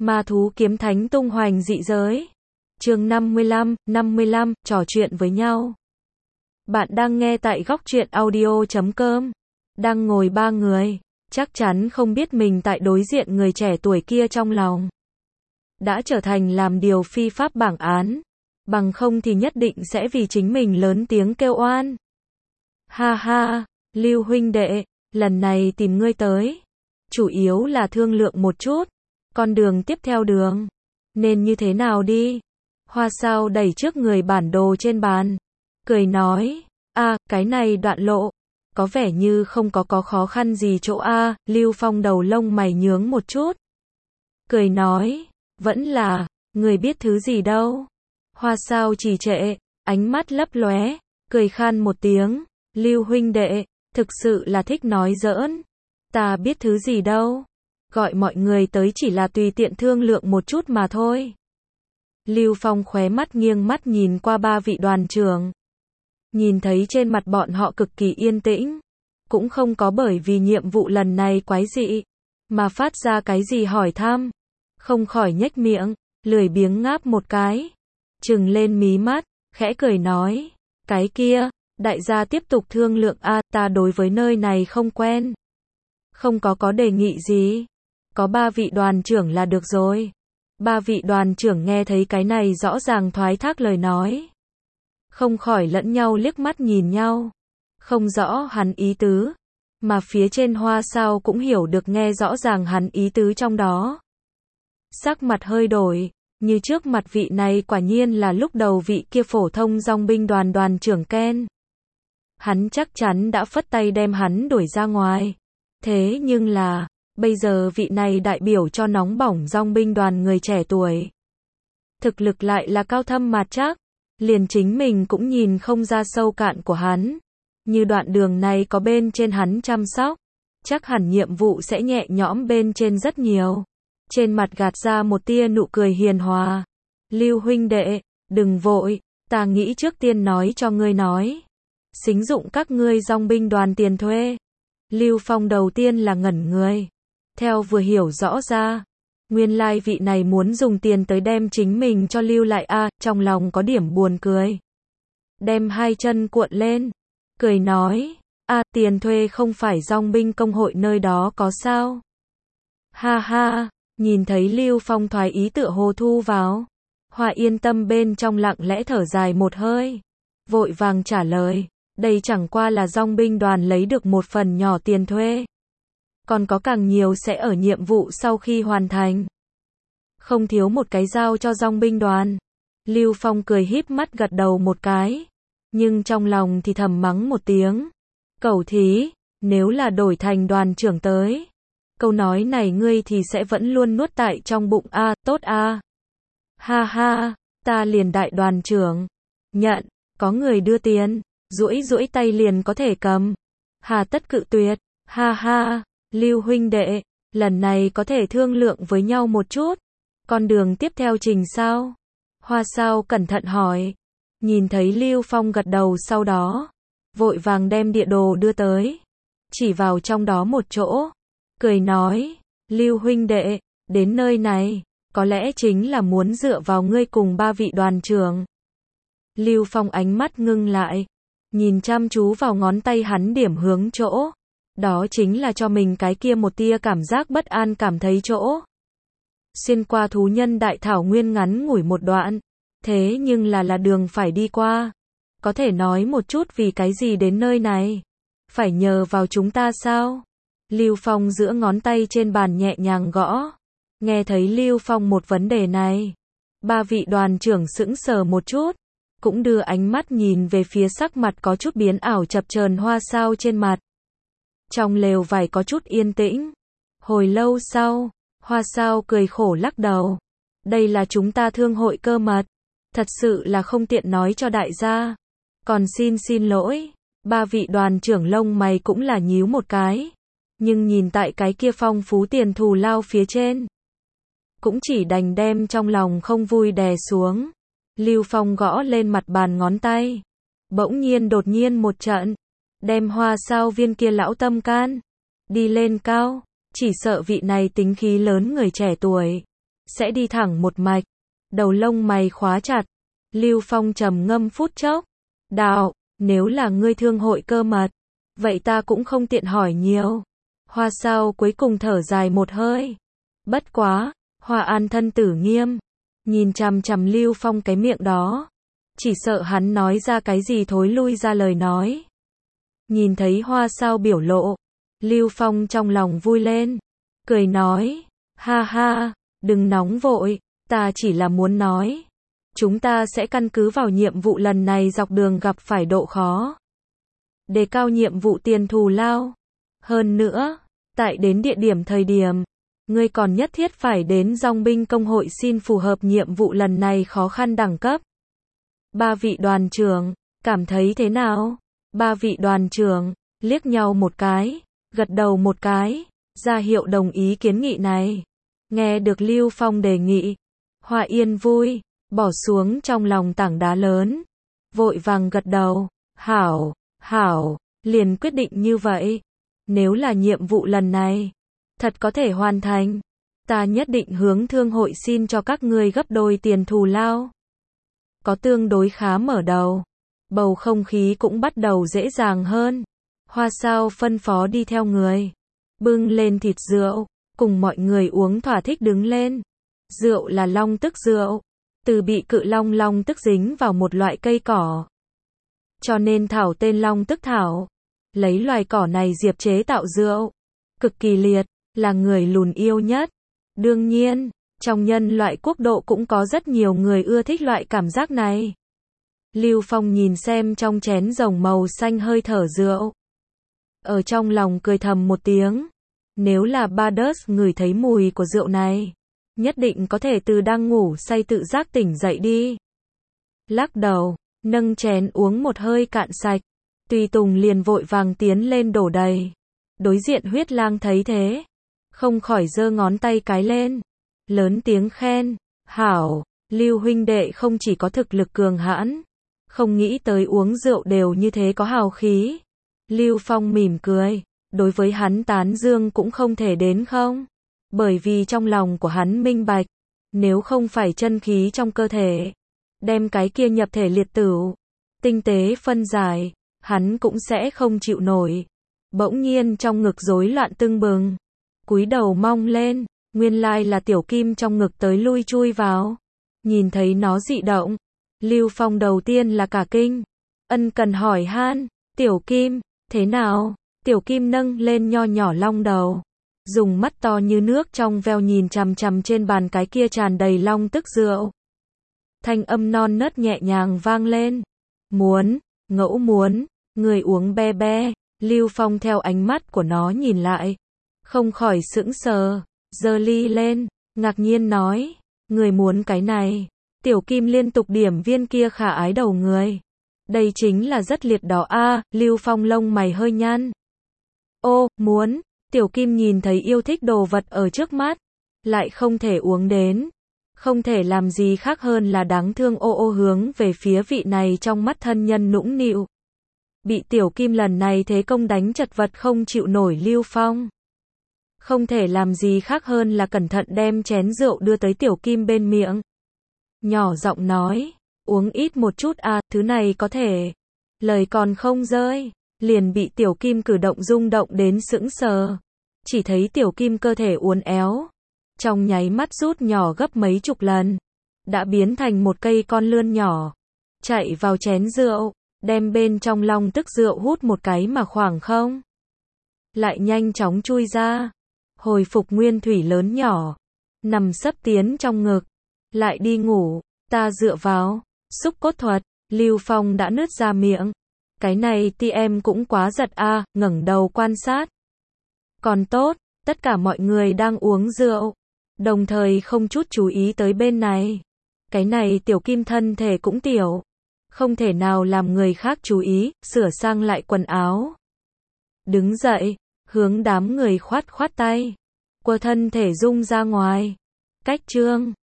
Ma thú kiếm thánh tung hoành dị giới. Chương 55, trò chuyện với nhau. Bạn đang nghe tại góc truyện audio.com. Đang ngồi ba người, chắc chắn không biết mình tại đối diện người trẻ tuổi kia trong lòng. Đã trở thành làm điều phi pháp bảng án. Bằng không thì nhất định sẽ vì chính mình lớn tiếng kêu oan. Ha ha, Lưu huynh đệ, lần này tìm ngươi tới. Chủ yếu là thương lượng một chút. Con đường tiếp theo nên như thế nào đi? Hoa Sao đẩy trước người bản đồ trên bàn. Cười nói, cái này đoạn lộ. Có vẻ như không có khó khăn gì chỗ a. Lưu Phong đầu lông mày nhướng một chút. Cười nói, vẫn là, người biết thứ gì đâu. Hoa Sao trì trệ, ánh mắt lấp lóe, cười khan một tiếng. Lưu huynh đệ, thực sự là thích nói giỡn. Ta biết thứ gì đâu. Gọi mọi người tới chỉ là tùy tiện thương lượng một chút mà thôi. Lưu Phong khóe mắt nghiêng mắt nhìn qua ba vị đoàn trưởng. Nhìn thấy trên mặt bọn họ cực kỳ yên tĩnh. Cũng không có bởi vì nhiệm vụ lần này quái dị mà phát ra cái gì hỏi thăm. Không khỏi nhếch miệng, lười biếng ngáp một cái. Trừng lên mí mắt, khẽ cười nói. Cái kia, đại gia tiếp tục thương lượng ta đối với nơi này không quen. Không có đề nghị gì. Có ba vị đoàn trưởng là được rồi. Ba vị đoàn trưởng nghe thấy cái này rõ ràng thoái thác lời nói. Không khỏi lẫn nhau liếc mắt nhìn nhau. Không rõ hắn ý tứ. Mà phía trên Hoa Sao cũng hiểu được nghe rõ ràng hắn ý tứ trong đó. Sắc mặt hơi đổi. Như trước mặt vị này quả nhiên là lúc đầu vị kia phổ thông dòng binh đoàn trưởng Ken. Hắn chắc chắn đã phất tay đem hắn đuổi ra ngoài. Thế nhưng là, bây giờ vị này đại biểu cho nóng bỏng dòng binh đoàn người trẻ tuổi. Thực lực lại là cao thâm mạt chắc. Liền chính mình cũng nhìn không ra sâu cạn của hắn. Như đoạn đường này có bên trên hắn chăm sóc. Chắc hẳn nhiệm vụ sẽ nhẹ nhõm bên trên rất nhiều. Trên mặt gạt ra một tia nụ cười hiền hòa. Lưu huynh đệ, đừng vội, ta nghĩ trước tiên nói cho ngươi nói. Xính dụng các ngươi dòng binh đoàn tiền thuê. Lưu Phong đầu tiên là ngẩn người. Theo vừa hiểu rõ ra. Nguyên lai vị này muốn dùng tiền tới đem chính mình cho lưu lại trong lòng có điểm buồn cười. Đem hai chân cuộn lên. Cười nói, tiền thuê không phải dòng binh công hội nơi đó có sao? Ha ha, nhìn thấy Lưu Phong thoái ý tựa hồ thu vào. Hoa yên tâm bên trong lặng lẽ thở dài một hơi. Vội vàng trả lời, đây chẳng qua là dòng binh đoàn lấy được một phần nhỏ tiền thuê. Còn có càng nhiều sẽ ở nhiệm vụ sau khi hoàn thành. Không thiếu một cái giao cho dòng binh đoàn. Lưu Phong cười híp mắt gật đầu một cái. Nhưng trong lòng thì thầm mắng một tiếng. Cẩu thí, nếu là đổi thành đoàn trưởng tới. Câu nói này ngươi thì sẽ vẫn luôn nuốt tại trong bụng tốt Ha ha, ta liền đại đoàn trưởng. Nhận, có người đưa tiền, duỗi tay liền có thể cầm. Hà tất cự tuyệt, ha ha, Lưu huynh đệ, lần này có thể thương lượng với nhau một chút. Con đường tiếp theo trình sao? Hoa Sao cẩn thận hỏi. Nhìn thấy Lưu Phong gật đầu sau đó. Vội vàng đem địa đồ đưa tới. Chỉ vào trong đó một chỗ. Cười nói, Lưu huynh đệ, đến nơi này, có lẽ chính là muốn dựa vào ngươi cùng ba vị đoàn trưởng. Lưu Phong ánh mắt ngưng lại. Nhìn chăm chú vào ngón tay hắn điểm hướng chỗ. Đó chính là cho mình cái kia một tia cảm giác bất an cảm thấy chỗ. Xuyên qua thú nhân đại thảo nguyên ngắn ngủi một đoạn. Thế nhưng là đường phải đi qua. Có thể nói một chút vì cái gì đến nơi này? Phải nhờ vào chúng ta sao? Lưu Phong giữa ngón tay trên bàn nhẹ nhàng gõ. Nghe thấy Lưu Phong một vấn đề này. Ba vị đoàn trưởng sững sờ một chút. Cũng đưa ánh mắt nhìn về phía sắc mặt có chút biến ảo chập chờn Hoa Sao trên mặt. Trong lều vải có chút yên tĩnh. Hồi lâu sau, Hoa Sao cười khổ lắc đầu. Đây là chúng ta thương hội cơ mật. Thật sự là không tiện nói cho đại gia. Còn xin lỗi. Ba vị đoàn trưởng lông mày cũng là nhíu một cái. Nhưng nhìn tại cái kia phong phú tiền thù lao phía trên. Cũng chỉ đành đem trong lòng không vui đè xuống. Lưu Phong gõ lên mặt bàn ngón tay. Bỗng nhiên đột nhiên một trận. Đem Hoa Sao viên kia lão tâm can. Đi lên cao. Chỉ sợ vị này tính khí lớn người trẻ tuổi. sẽ đi thẳng một mạch. Đầu lông mày khóa chặt. Lưu Phong trầm ngâm phút chốc. Đạo, nếu là ngươi thương hội cơ mật, vậy ta cũng không tiện hỏi nhiều. Hoa Sao cuối cùng thở dài một hơi. Bất quá, Hoa An thân tử nghiêm, nhìn chằm chằm Lưu Phong cái miệng đó. Chỉ sợ hắn nói ra cái gì thối lui ra lời nói. Nhìn thấy Hoa Sao biểu lộ, Lưu Phong trong lòng vui lên, cười nói, ha ha, đừng nóng vội, ta chỉ là muốn nói. Chúng ta sẽ căn cứ vào nhiệm vụ lần này dọc đường gặp phải độ khó. Đề cao nhiệm vụ tiền thù lao. Hơn nữa, tại đến địa điểm thời điểm, ngươi còn nhất thiết phải đến dòng binh công hội xin phù hợp nhiệm vụ lần này khó khăn đẳng cấp. Ba vị đoàn trưởng, cảm thấy thế nào? Ba vị đoàn trưởng, liếc nhau một cái, gật đầu một cái, ra hiệu đồng ý kiến nghị này. Nghe được Lưu Phong đề nghị, Hoa Yên vui, bỏ xuống trong lòng tảng đá lớn. Vội vàng gật đầu, hảo, hảo, liền quyết định như vậy. Nếu là nhiệm vụ lần này, thật có thể hoàn thành, ta nhất định hướng thương hội xin cho các ngươi gấp đôi tiền thù lao. Có tương đối khá mở đầu, bầu không khí cũng bắt đầu dễ dàng hơn. Hoa Sao phân phó đi theo người, bưng lên thịt rượu, cùng mọi người uống thỏa thích đứng lên. Rượu là long tức rượu, từ bị cự long tức dính vào một loại cây cỏ, cho nên thảo tên long tức thảo. Lấy loài cỏ này diệp chế tạo rượu, cực kỳ liệt, là người lùn yêu nhất. Đương nhiên, trong nhân loại quốc độ cũng có rất nhiều người ưa thích loại cảm giác này. Lưu Phong nhìn xem trong chén rồng màu xanh hơi thở rượu, ở trong lòng cười thầm một tiếng. Nếu là Bardus ngửi thấy mùi của rượu này, nhất định có thể từ đang ngủ say tự giác tỉnh dậy đi. Lắc đầu, nâng chén uống một hơi cạn sạch. Tùy Tùng liền vội vàng tiến lên đổ đầy. Đối diện Huyết Lang thấy thế, không khỏi giơ ngón tay cái lên, lớn tiếng khen, hảo, Lưu huynh đệ không chỉ có thực lực cường hãn, không nghĩ tới uống rượu đều như thế có hào khí. Lưu Phong mỉm cười, đối với hắn tán dương cũng không thể đến không, bởi vì trong lòng của hắn minh bạch, nếu không phải chân khí trong cơ thể, đem cái kia nhập thể liệt tử, tinh tế phân giải, hắn cũng sẽ không chịu nổi. Bỗng nhiên trong ngực rối loạn tưng bừng, cúi đầu mong lên, nguyên lai là Tiểu Kim trong ngực tới lui chui vào. Nhìn thấy nó dị động, Lưu Phong đầu tiên là cả kinh, ân cần hỏi han, Tiểu Kim, thế nào? Tiểu Kim nâng lên nho nhỏ long đầu, dùng mắt to như nước trong veo nhìn chằm chằm trên bàn cái kia tràn đầy long tức rượu. Thanh âm non nớt nhẹ nhàng vang lên, muốn, ngẫu muốn, người uống be be. Lưu Phong theo ánh mắt của nó nhìn lại, không khỏi sững sờ, giơ ly lên, ngạc nhiên nói, người muốn cái này. Tiểu Kim liên tục điểm viên kia khả ái đầu người. Đây chính là rất liệt đó a. Lưu Phong lông mày hơi nhăn. Ô, muốn. Tiểu Kim nhìn thấy yêu thích đồ vật ở trước mắt, lại không thể uống đến, không thể làm gì khác hơn là đáng thương ô ô hướng về phía vị này trong mắt thân nhân nũng nịu. Bị Tiểu Kim lần này thế công đánh chật vật không chịu nổi Lưu Phong, không thể làm gì khác hơn là cẩn thận đem chén rượu đưa tới Tiểu Kim bên miệng. Nhỏ giọng nói, uống ít một chút à, thứ này có thể. Lời còn không rơi, liền bị Tiểu Kim cử động rung động đến sững sờ. Chỉ thấy Tiểu Kim cơ thể uốn éo, trong nháy mắt rút nhỏ gấp mấy chục lần, đã biến thành một cây con lươn nhỏ, chạy vào chén rượu, đem bên trong long tức rượu hút một cái mà khoảng không. Lại nhanh chóng chui ra, hồi phục nguyên thủy lớn nhỏ, nằm sấp tiến trong ngực, lại đi ngủ. Ta dựa vào xúc cốt thuật. Lưu Phong đã nứt ra miệng. Cái này TM cũng quá giật a. Ngẩng đầu quan sát. Còn tốt, tất cả mọi người đang uống rượu, đồng thời không chút chú ý tới bên này. Cái này Tiểu Kim thân thể cũng tiểu, không thể nào làm người khác chú ý, sửa sang lại quần áo, đứng dậy, hướng đám người khoát khoát tay, quơ thân thể rung ra ngoài. Cách chương